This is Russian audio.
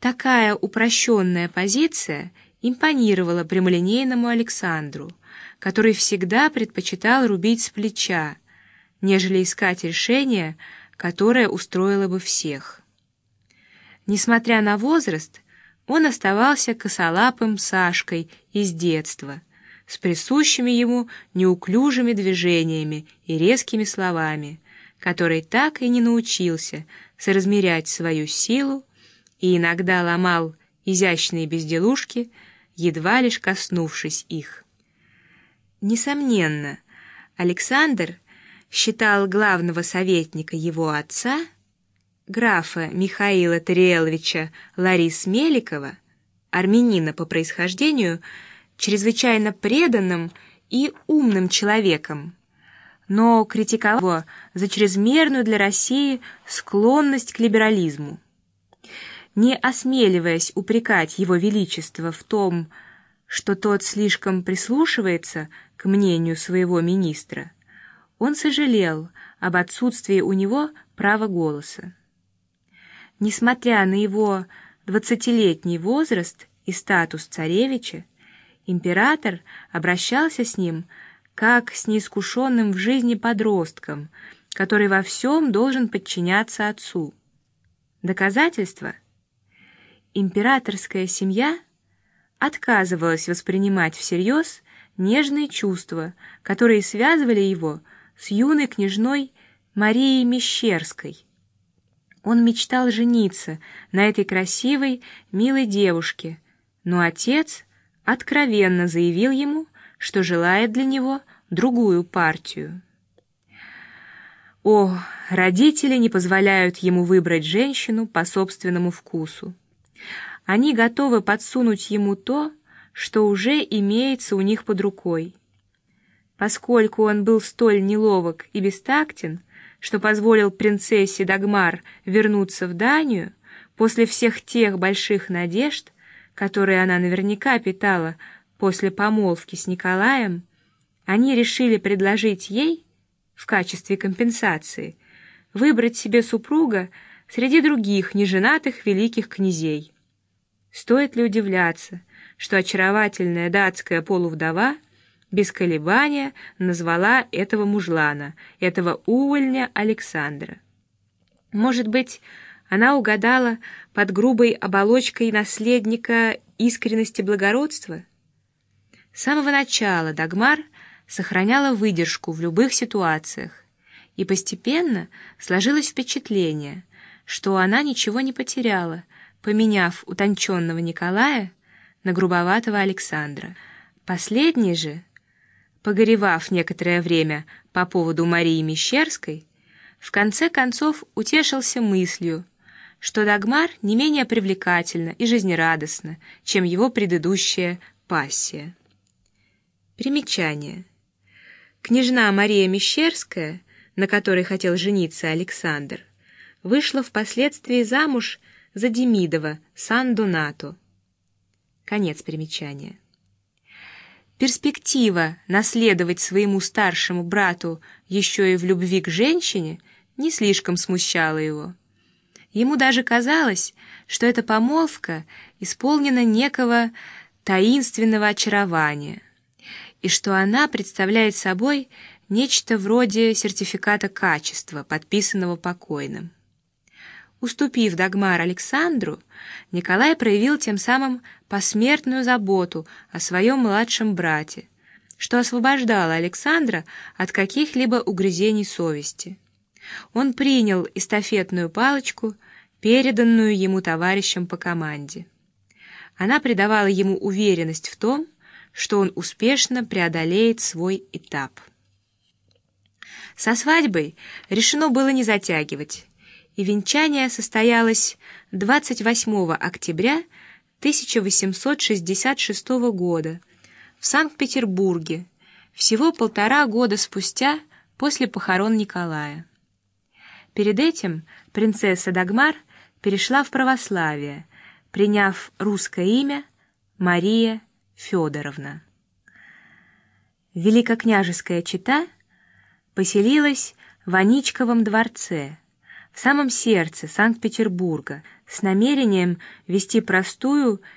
Такая упрощенная позиция импонировала прямолинейному Александру, который всегда предпочитал рубить с плеча, нежели искать решение, которое устроило бы всех. Несмотря на возраст, он оставался косолапым Сашкой из детства, с присущими ему неуклюжими движениями и резкими словами, который так и не научился соразмерять свою силу и иногда ломал изящные безделушки, едва лишь коснувшись их. Несомненно, Александр считал главного советника его отца, графа Михаила Тариэловича Ларис-Меликова, армянина по происхождению, чрезвычайно преданным и умным человеком, но критиковал его за чрезмерную для России склонность к либерализму. Не осмеливаясь упрекать его величество в том, что тот слишком прислушивается к мнению своего министра, он сожалел об отсутствии у него права голоса. Несмотря на его 20-летний возраст и статус царевича, император обращался с ним как с неискушенным в жизни подростком, который во всем должен подчиняться отцу. Доказательство: императорская семья отказывалась воспринимать всерьез нежные чувства, которые связывали его с юной княжной Марией Мещерской. Он мечтал жениться на этой красивой, милой девушке, но отец откровенно заявил ему, что желает для него другую партию. О, родители не позволяют ему выбрать женщину по собственному вкусу. Они готовы подсунуть ему то, что уже имеется у них под рукой. Поскольку он был столь неловок и бестактен, что позволил принцессе Дагмар вернуться в Данию после всех тех больших надежд, которые она наверняка питала после помолвки с Николаем, они решили предложить ей в качестве компенсации выбрать себе супруга среди других неженатых великих князей. Стоит ли удивляться, что очаровательная датская полувдова без колебания назвала этого мужлана, этого увольня Александра? Может быть, она угадала под грубой оболочкой наследника искренность и благородство? С самого начала Дагмар сохраняла выдержку в любых ситуациях, и постепенно сложилось впечатление, что она ничего не потеряла, поменяв утонченного Николая на грубоватого Александра. Последний же, погоревав некоторое время по поводу Марии Мещерской, в конце концов утешился мыслью, что Дагмар не менее привлекательна и жизнерадостна, чем его предыдущая пассия. Примечание: княжна Мария Мещерская, на которой хотел жениться Александр, вышла впоследствии замуж за Демидова Сан-Донато. Конец примечания. Перспектива наследовать своему старшему брату еще и в любви к женщине не слишком смущала его. Ему даже казалось, что эта помолвка исполнена некого таинственного очарования, и что она представляет собой нечто вроде сертификата качества, подписанного покойным. Уступив Дагмар Александру, Николай проявил тем самым посмертную заботу о своем младшем брате, что освобождало Александра от каких-либо угрызений совести. Он принял эстафетную палочку, переданную ему товарищем по команде. Она придавала ему уверенность в том, что он успешно преодолеет свой этап. Со свадьбой решено было не затягивать, и венчание состоялось 28 октября 1866 года в Санкт-Петербурге, всего 1,5 года спустя после похорон Николая. Перед этим принцесса Дагмар перешла в православие, приняв русское имя Мария Федоровна. Великокняжеская чета поселилась в Аничковом дворце, в самом сердце Санкт-Петербурга, с намерением вести простую